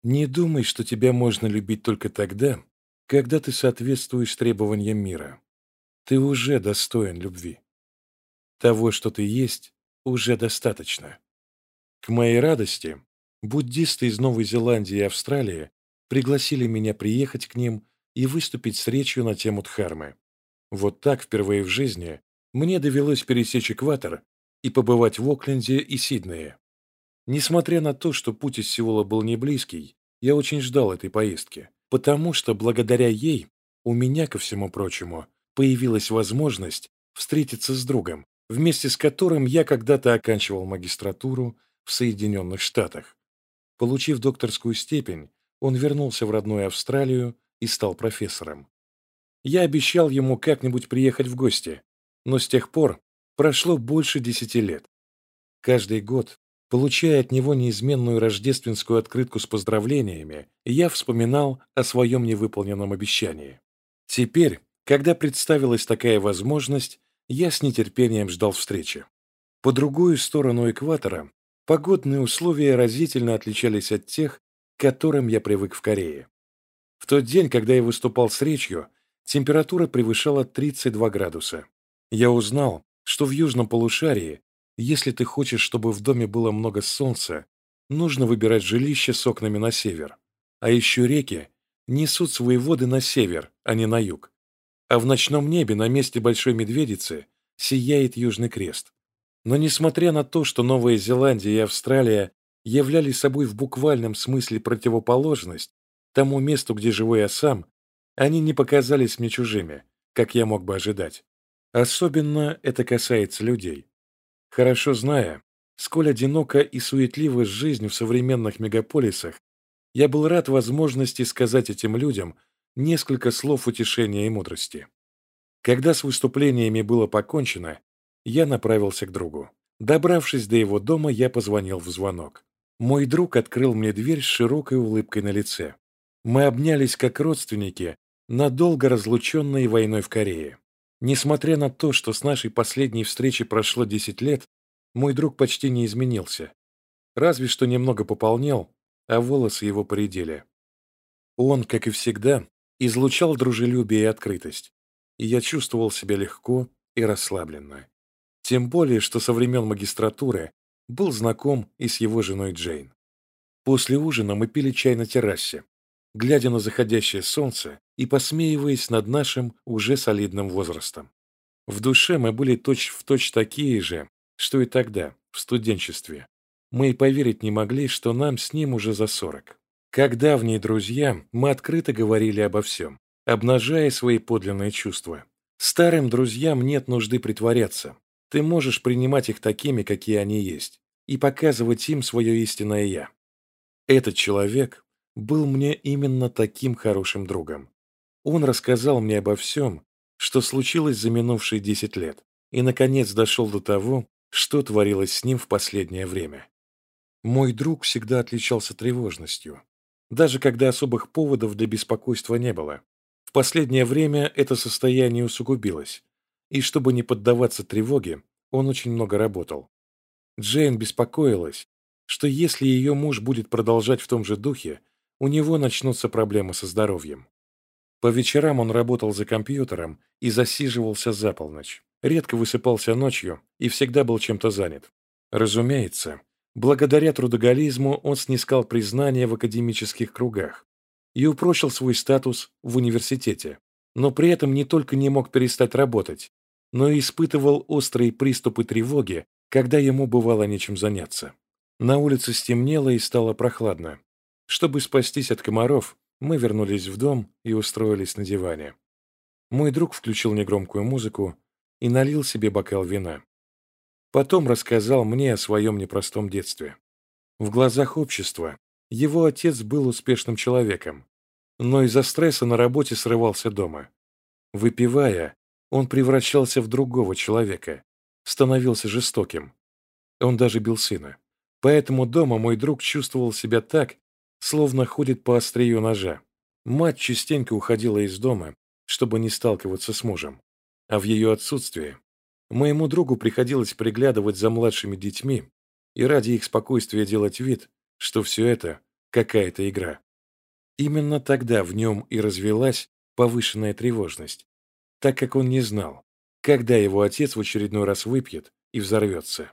Не думай, что тебя можно любить только тогда, когда ты соответствуешь требованиям мира. Ты уже достоин любви. Того, что ты есть, уже достаточно. К моей радости, буддисты из Новой Зеландии и Австралии пригласили меня приехать к ним и выступить с речью на тему Дхармы. Вот так впервые в жизни мне довелось пересечь экватор и побывать в Окленде и Сиднее. Несмотря на то, что путь из Сеула был не близкий, я очень ждал этой поездки, потому что благодаря ей у меня, ко всему прочему, появилась возможность встретиться с другом, вместе с которым я когда-то оканчивал магистратуру в Соединенных Штатах. Получив докторскую степень, он вернулся в родную Австралию и стал профессором. Я обещал ему как-нибудь приехать в гости, но с тех пор прошло больше 10 лет. Каждый год, получая от него неизменную рождественскую открытку с поздравлениями, я вспоминал о своем невыполненном обещании. Теперь, когда представилась такая возможность, я с нетерпением ждал встречи. По другую сторону экватора погодные условия разительно отличались от тех, к которым я привык в Корее. В тот день, когда я выступал с речью, температура превышала 32 градуса. Я узнал, что в южном полушарии, если ты хочешь, чтобы в доме было много солнца, нужно выбирать жилище с окнами на север. А еще реки несут свои воды на север, а не на юг. А в ночном небе на месте Большой Медведицы сияет Южный Крест. Но несмотря на то, что Новая Зеландия и Австралия являли собой в буквальном смысле противоположность тому месту, где живу я сам, они не показались мне чужими, как я мог бы ожидать. Особенно это касается людей. Хорошо зная, сколь одинока и суетлива жизнь в современных мегаполисах, я был рад возможности сказать этим людям несколько слов утешения и мудрости. Когда с выступлениями было покончено, я направился к другу. Добравшись до его дома, я позвонил в звонок. Мой друг открыл мне дверь с широкой улыбкой на лице. Мы обнялись как родственники, надолго разлученные войной в Корее. Несмотря на то, что с нашей последней встречи прошло 10 лет, мой друг почти не изменился. Разве что немного пополнел, а волосы его поредели. Он, как и всегда, излучал дружелюбие и открытость, и я чувствовал себя легко и расслабленно. Тем более, что со времен магистратуры был знаком и с его женой Джейн. После ужина мы пили чай на террасе, глядя на заходящее солнце и посмеиваясь над нашим уже солидным возрастом. В душе мы были точь-в-точь такие же, что и тогда, в студенчестве. Мы и поверить не могли, что нам с ним уже за 40. Как давние друзья, мы открыто говорили обо всем, обнажая свои подлинные чувства. Старым друзьям нет нужды притворяться. Ты можешь принимать их такими, какие они есть, и показывать им свое истинное «я». Этот человек был мне именно таким хорошим другом. Он рассказал мне обо всем, что случилось за минувшие 10 лет, и, наконец, дошел до того, что творилось с ним в последнее время. Мой друг всегда отличался тревожностью, даже когда особых поводов для беспокойства не было. В последнее время это состояние усугубилось, и чтобы не поддаваться тревоге, он очень много работал. Джейн беспокоилась, что если ее муж будет продолжать в том же духе, у него начнутся проблемы со здоровьем. По вечерам он работал за компьютером и засиживался за полночь. Редко высыпался ночью и всегда был чем-то занят. Разумеется, благодаря трудоголизму он снискал признание в академических кругах и упрочил свой статус в университете, но при этом не только не мог перестать работать, но и испытывал острые приступы тревоги, когда ему бывало нечем заняться. На улице стемнело и стало прохладно. Чтобы спастись от комаров, мы вернулись в дом и устроились на диване. Мой друг включил негромкую музыку и налил себе бокал вина. Потом рассказал мне о своем непростом детстве. В глазах общества его отец был успешным человеком, но из-за стресса на работе срывался дома. Выпивая, он превращался в другого человека, становился жестоким. Он даже бил сына. Поэтому дома мой друг чувствовал себя так, словно ходит по острию ножа. Мать частенько уходила из дома, чтобы не сталкиваться с мужем. А в ее отсутствие моему другу приходилось приглядывать за младшими детьми и ради их спокойствия делать вид, что все это какая-то игра. Именно тогда в нем и развилась повышенная тревожность, так как он не знал, когда его отец в очередной раз выпьет и взорвется.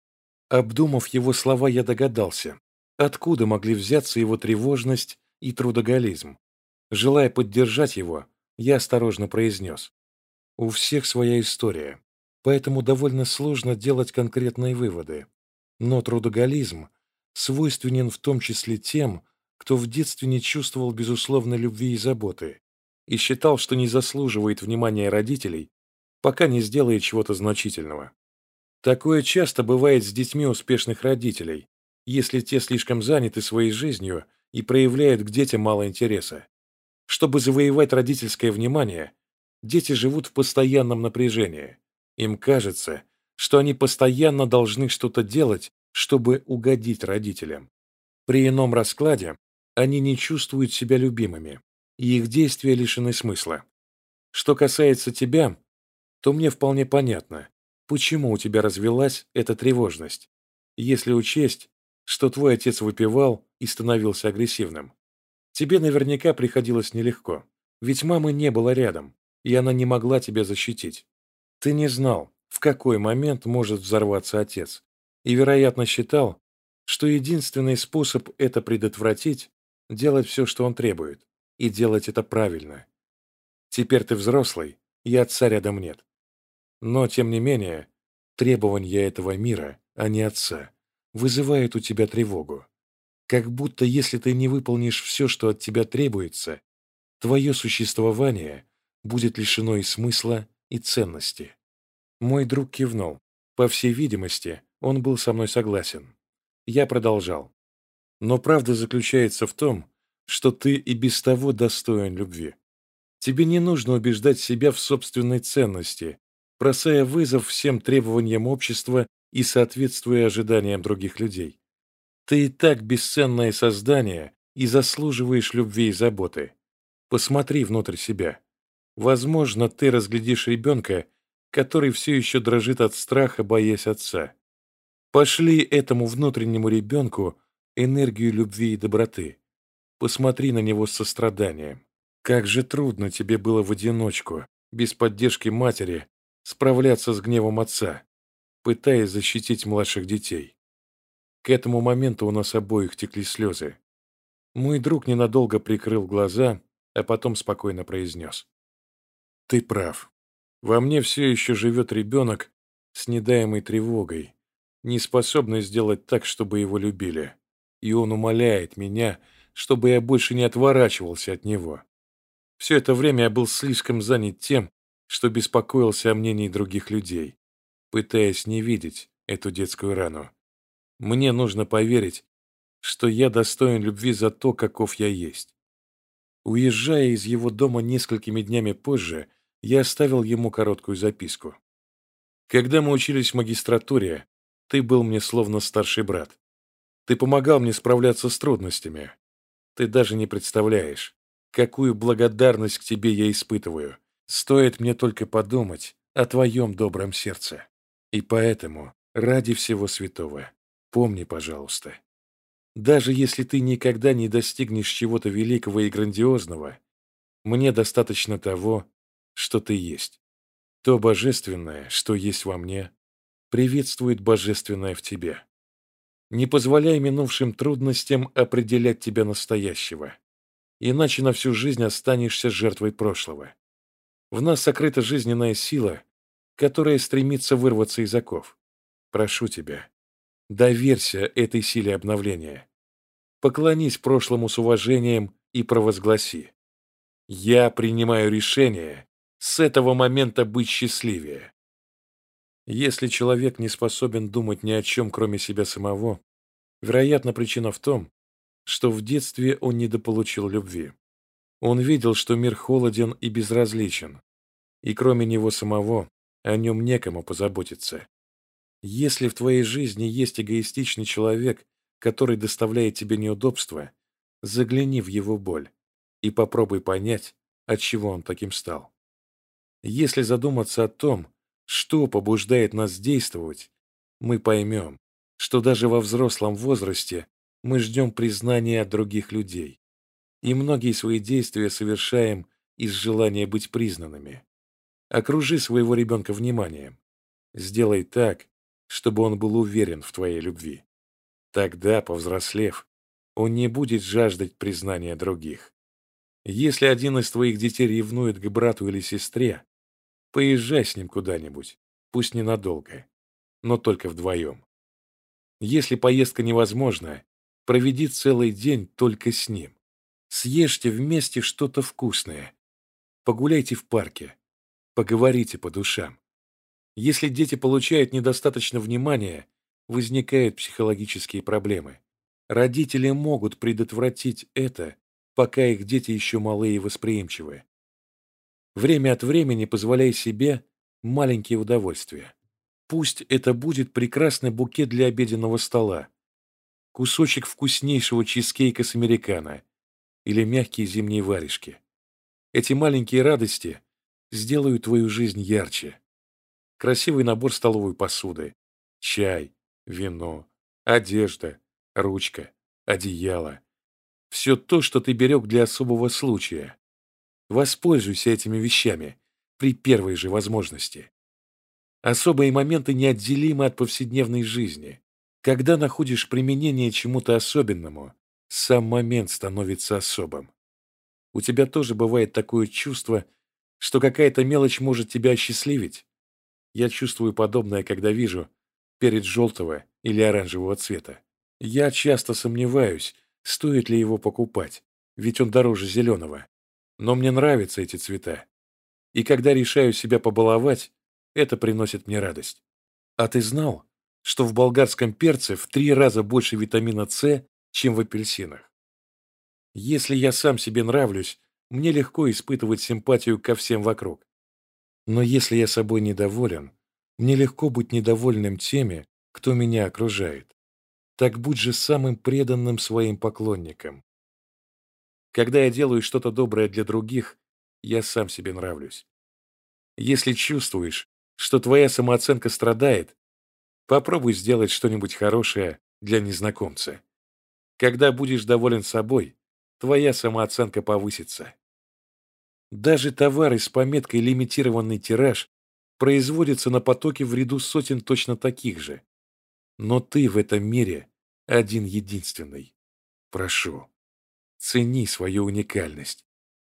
Обдумав его слова, я догадался, откуда могли взяться его тревожность и трудоголизм. Желая поддержать его, я осторожно произнес: «У всех своя история, поэтому довольно сложно делать конкретные выводы. Но трудоголизм свойственен в том числе тем, кто в детстве не чувствовал безусловной любви и заботы и считал, что не заслуживает внимания родителей, пока не сделает чего-то значительного. Такое часто бывает с детьми успешных родителей, если те слишком заняты своей жизнью и проявляют к детям мало интереса. Чтобы завоевать родительское внимание, дети живут в постоянном напряжении. Им кажется, что они постоянно должны что-то делать, чтобы угодить родителям. При ином раскладе они не чувствуют себя любимыми, и их действия лишены смысла. Что касается тебя, то мне вполне понятно, почему у тебя развилась эта тревожность, если учесть, что твой отец выпивал и становился агрессивным. Тебе наверняка приходилось нелегко, ведь мамы не было рядом, и она не могла тебя защитить. Ты не знал, в какой момент может взорваться отец, и, вероятно, считал, что единственный способ это предотвратить — делать все, что он требует, и делать это правильно. Теперь ты взрослый, и отца рядом нет. Но, тем не менее, требования этого мира, а не отца, вызывают у тебя тревогу. Как будто если ты не выполнишь все, что от тебя требуется, твое существование будет лишено и смысла, и ценности. Мой друг кивнул. По всей видимости, он был со мной согласен. Я продолжал. Но правда заключается в том, что ты и без того достоин любви. Тебе не нужно убеждать себя в собственной ценности, бросая вызов всем требованиям общества и соответствуя ожиданиям других людей. Ты и так бесценное создание и заслуживаешь любви и заботы. Посмотри внутрь себя. Возможно, ты разглядишь ребенка, который все еще дрожит от страха, боясь отца. Пошли этому внутреннему ребенку энергию любви и доброты. Посмотри на него с состраданием. Как же трудно тебе было в одиночку, без поддержки матери, справляться с гневом отца, пытаясь защитить младших детей. К этому моменту у нас обоих текли слезы. Мой друг ненадолго прикрыл глаза, а потом спокойно произнес: «Ты прав. Во мне все еще живет ребенок с недаемой тревогой, не способный сделать так, чтобы его любили. И он умоляет меня, чтобы я больше не отворачивался от него. Все это время я был слишком занят тем, что беспокоился о мнении других людей, пытаясь не видеть эту детскую рану. Мне нужно поверить, что я достоин любви за то, каков я есть». Уезжая из его дома несколькими днями позже, я оставил ему короткую записку. «Когда мы учились в магистратуре, ты был мне словно старший брат. Ты помогал мне справляться с трудностями. Ты даже не представляешь, какую благодарность к тебе я испытываю. Стоит мне только подумать о твоем добром сердце. И поэтому, ради всего святого, помни, пожалуйста, даже если ты никогда не достигнешь чего-то великого и грандиозного, мне достаточно того, что ты есть. То божественное, что есть во мне, приветствует божественное в тебе. Не позволяй минувшим трудностям определять тебя настоящего, иначе на всю жизнь останешься жертвой прошлого. В нас сокрыта жизненная сила, которая стремится вырваться из оков. Прошу тебя, доверься этой силе обновления. Поклонись прошлому с уважением и провозгласи: «Я принимаю решение с этого момента быть счастливее». Если человек не способен думать ни о чем, кроме себя самого, вероятно, причина в том, что в детстве он недополучил любви. Он видел, что мир холоден и безразличен, и кроме него самого о нем некому позаботиться. Если в твоей жизни есть эгоистичный человек, который доставляет тебе неудобства, загляни в его боль и попробуй понять, от чего он таким стал. Если задуматься о том, что побуждает нас действовать, мы поймем, что даже во взрослом возрасте Мы ждем признания от других людей, и многие свои действия совершаем из желания быть признанными. Окружи своего ребенка вниманием. Сделай так, чтобы он был уверен в твоей любви. Тогда, повзрослев, он не будет жаждать признания других. Если один из твоих детей ревнует к брату или сестре, поезжай с ним куда-нибудь, пусть ненадолго, но только вдвоем. Если поездка невозможна, проведи целый день только с ним. Съешьте вместе что-то вкусное. Погуляйте в парке. Поговорите по душам. Если дети получают недостаточно внимания, возникают психологические проблемы. Родители могут предотвратить это, пока их дети еще малые и восприимчивы. Время от времени позволяй себе маленькие удовольствия. Пусть это будет прекрасный букет для обеденного стола, кусочек вкуснейшего чизкейка с американо или мягкие зимние варежки. Эти маленькие радости сделают твою жизнь ярче. Красивый набор столовой посуды, чай, вино, одежда, ручка, одеяло. Все то, что ты берег для особого случая. Воспользуйся этими вещами при первой же возможности. Особые моменты неотделимы от повседневной жизни. Когда находишь применение чему-то особенному, сам момент становится особым. У тебя тоже бывает такое чувство, что какая-то мелочь может тебя осчастливить? Я чувствую подобное, когда вижу перец желтого или оранжевого цвета. Я часто сомневаюсь, стоит ли его покупать, ведь он дороже зеленого. Но мне нравятся эти цвета. И когда решаю себя побаловать, это приносит мне радость. А ты знал, что в болгарском перце в 3 раза больше витамина С, чем в апельсинах? Если я сам себе нравлюсь, мне легко испытывать симпатию ко всем вокруг. Но если я собой недоволен, мне легко быть недовольным теми, кто меня окружает. Так будь же самым преданным своим поклонникам. Когда я делаю что-то доброе для других, я сам себе нравлюсь. Если чувствуешь, что твоя самооценка страдает, попробуй сделать что-нибудь хорошее для незнакомца. Когда будешь доволен собой, твоя самооценка повысится. Даже товары с пометкой «лимитированный тираж» производятся на потоке в ряду сотен точно таких же. Но ты в этом мире один единственный. Прошу, цени свою уникальность.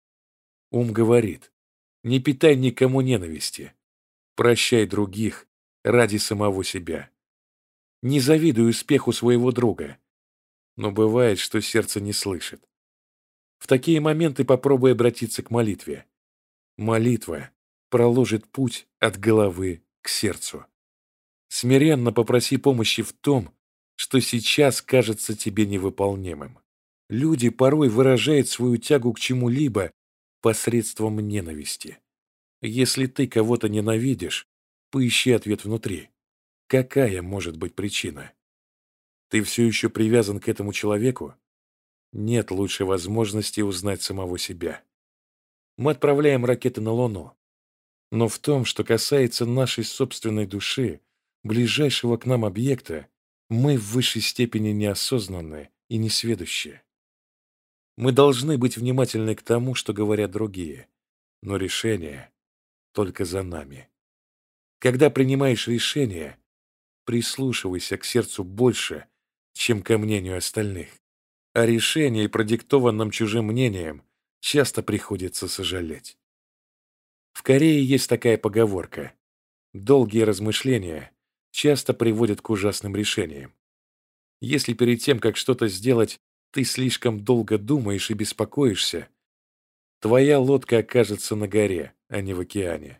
Ум говорит, не питай никому ненависти. Прощай других ради самого себя. Не завидуй успеху своего друга. Но бывает, что сердце не слышит. В такие моменты попробуй обратиться к молитве. Молитва проложит путь от головы к сердцу. Смиренно попроси помощи в том, что сейчас кажется тебе невыполнимым. Люди порой выражают свою тягу к чему-либо посредством ненависти. Если ты кого-то ненавидишь, поищи ответ внутри. Какая может быть причина? Ты все еще привязан к этому человеку? Нет лучшей возможности узнать самого себя. Мы отправляем ракеты на Луну. Но в том, что касается нашей собственной души, ближайшего к нам объекта, мы в высшей степени неосознанны и несведущие. Мы должны быть внимательны к тому, что говорят другие, но решение только за нами. Когда принимаешь решение, прислушивайся к сердцу больше, чем ко мнению остальных. О решении, продиктованном чужим мнением, часто приходится сожалеть. В Корее есть такая поговорка: долгие размышления часто приводят к ужасным решениям. Если перед тем, как что-то сделать, ты слишком долго думаешь и беспокоишься, твоя лодка окажется на горе, а не в океане.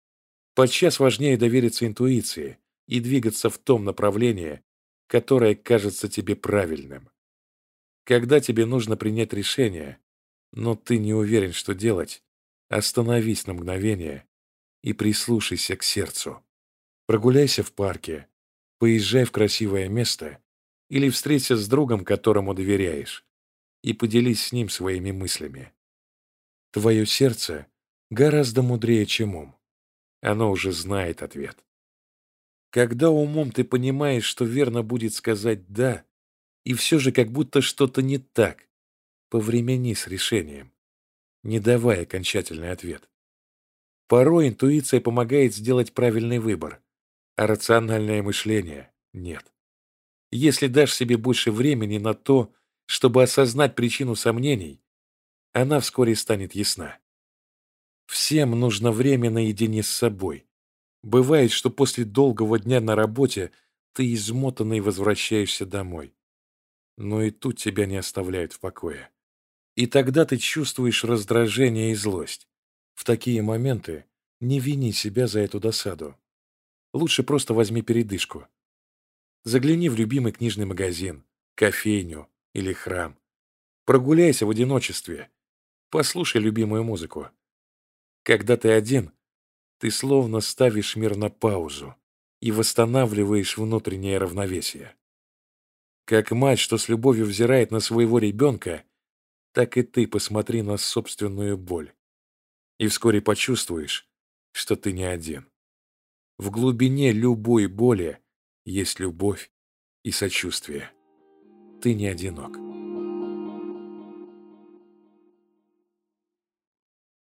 Подчас важнее довериться интуиции и двигаться в том направлении, которое кажется тебе правильным. Когда тебе нужно принять решение, но ты не уверен, что делать, остановись на мгновение и прислушайся к сердцу. Прогуляйся в парке, поезжай в красивое место или встреться с другом, которому доверяешь, и поделись с ним своими мыслями. Твое сердце гораздо мудрее, чем ум. Оно уже знает ответ. Когда умом ты понимаешь, что верно будет сказать «да», И все же как будто что-то не так. Повремени с решением, не давай окончательный ответ. Порой интуиция помогает сделать правильный выбор, а рациональное мышление — нет. Если дашь себе больше времени на то, чтобы осознать причину сомнений, она вскоре станет ясна. Всем нужно время наедине с собой. Бывает, что после долгого дня на работе ты измотанный возвращаешься домой. Но и тут тебя не оставляют в покое. И тогда ты чувствуешь раздражение и злость. В такие моменты не вини себя за эту досаду. Лучше просто возьми передышку. Загляни в любимый книжный магазин, кофейню или храм. Прогуляйся в одиночестве. Послушай любимую музыку. Когда ты один, ты словно ставишь мир на паузу и восстанавливаешь внутреннее равновесие. Как мать, что с любовью взирает на своего ребенка, так и ты посмотри на собственную боль. И вскоре почувствуешь, что ты не один. В глубине любой боли есть любовь и сочувствие. Ты не одинок.